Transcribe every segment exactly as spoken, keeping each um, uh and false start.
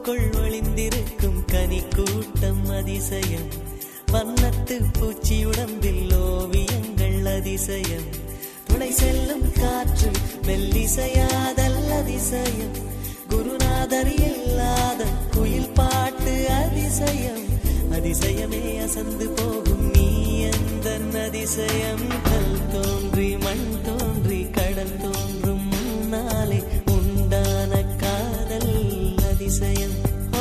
பூவுக்குள் ஒளிந்திருக்கும் கனி கூட்டம் அதிசயம். வண்ணத்து பூச்சி உடம்பில் ஓவியங்கள் அதிசயம். துணை செல்லும் காற்று மெல்லிசையாதல் அதிசயம். குருநாதர் இல்லாத குயில் பாட்டு அதிசயம். அதிசயமே அசந்து போகும் நீ எந்தன் அதிசயம். கல் தோன்றி மண் தோன்றி கடல் தோன்றும் முன்னாலே உண்டான காதல் அதிசயம்.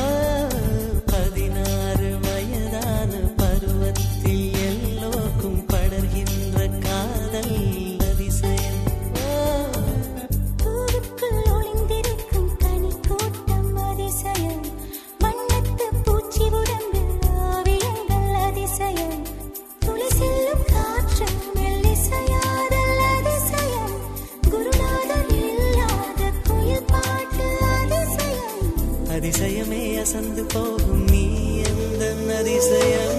பதினாறு வயதான பருவத்தில் எல்லோருக்கும் படர்கின்ற காதல் அதிசயம். பூவுக்குள் ஒளிந்திருக்கும் கனி கூட்டம் அதிசயம். வண்ணத்து பூச்சி உடம்பில் ஓவியங்கள் அதிசயம். துளி செல்லும் காற்று மெல்லிசையாதல் அதிசயம். குருநாதர் இல்லாத குயில் பாட்டு அதிசயம். அதிசயமே அசந்து போகும் நீ எந்தன் அதிசயம்.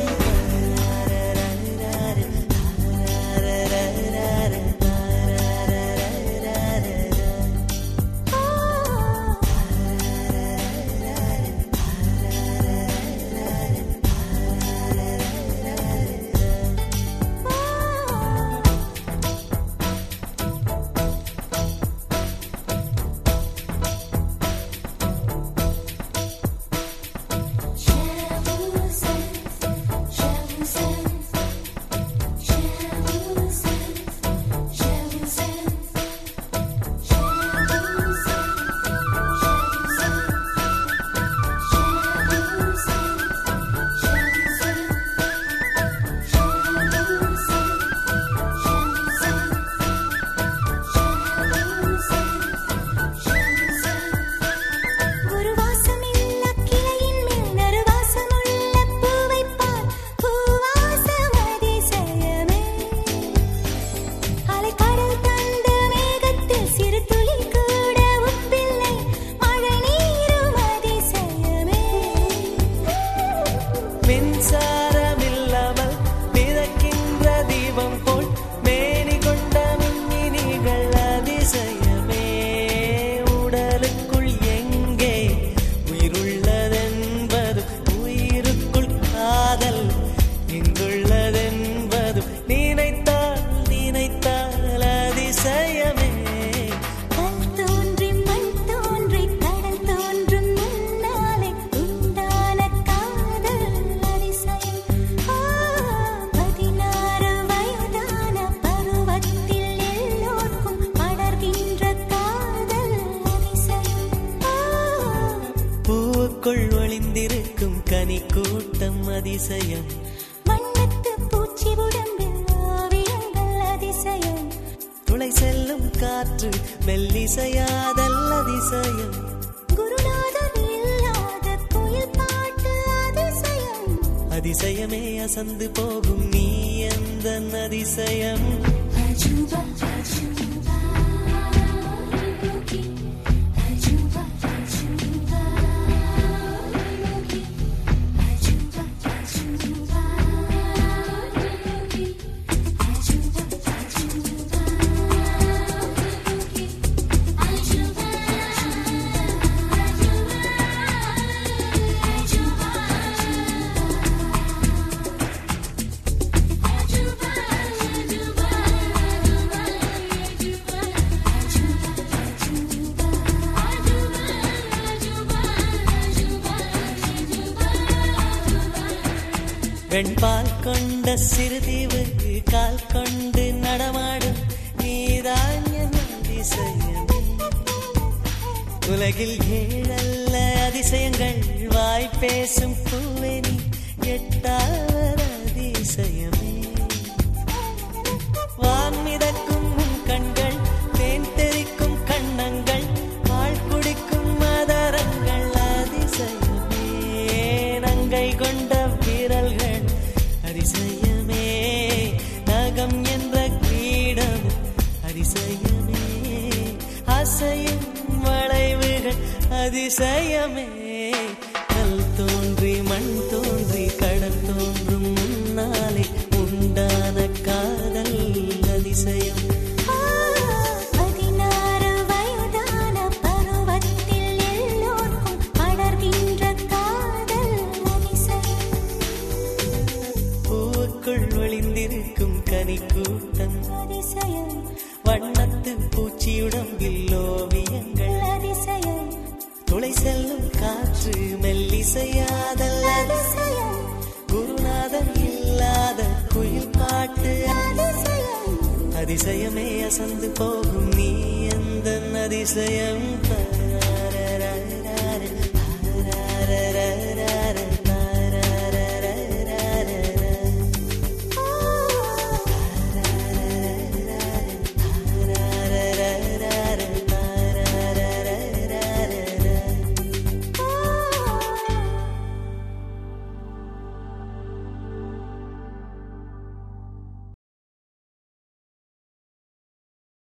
ஒளிந்திருக்கும் கனி கூட்டம் அதிசயம். வண்ணத்து பூச்சி உடம்பில் ஓவியங்கள் அதிசயம். துளை செல்லும் காற்று மெல்லிசையாதல் அதிசயம். குருநாதர் இல்லாத குயில் பாட்டு அதிசயம். அதிசயமே அசந்து போகும் நீ எந்தன் அதிசயம். அஜூபா அஜூபா வெண்பால் கொண்ட சிறுதீவுக்கு கால் கொண்டு நடமாடும் நீதான் என் அதிசயம். உலகில் ஏழல்ல அதிசயங்கள் வாய் பேசும் பூவே நீ எட்டாவது அதிசயமே. வான் மிதக்கும் கண்கள் தேன் தெறிக்கும் கண்ணங்கள் பால் குடிக்கும் மதரங்கள் அதிசயமே. நங்கை கொண்ட விரல்கள் அதிசயமே. நகம் என்ற கிரீடம் அதிசயமே. அசையும் வளைவுகள் அதிசயமே. கல் தோன்றி மண் தோன்றி கடல் தோன்றும் முன்னாலே உண்டான காதல் அதிசயம். பதினாறு வயதான பருவத்தில் எல்லோருக்கும் படர்கின்ற பூந்தோட்டம் அதிசயம் வண்ணத்து பூச்சியுடம்பில் ஓவியங்கள் அதிசயம் துளை செல்லும் காற்று மெல்லிசையாதல் அதிசயம் குருநாதன் இல்லாத குயில் பாட்டு அதிசயம் அதிசயமே அசந்து போகும் நீ எந்த அதிசயம் தான்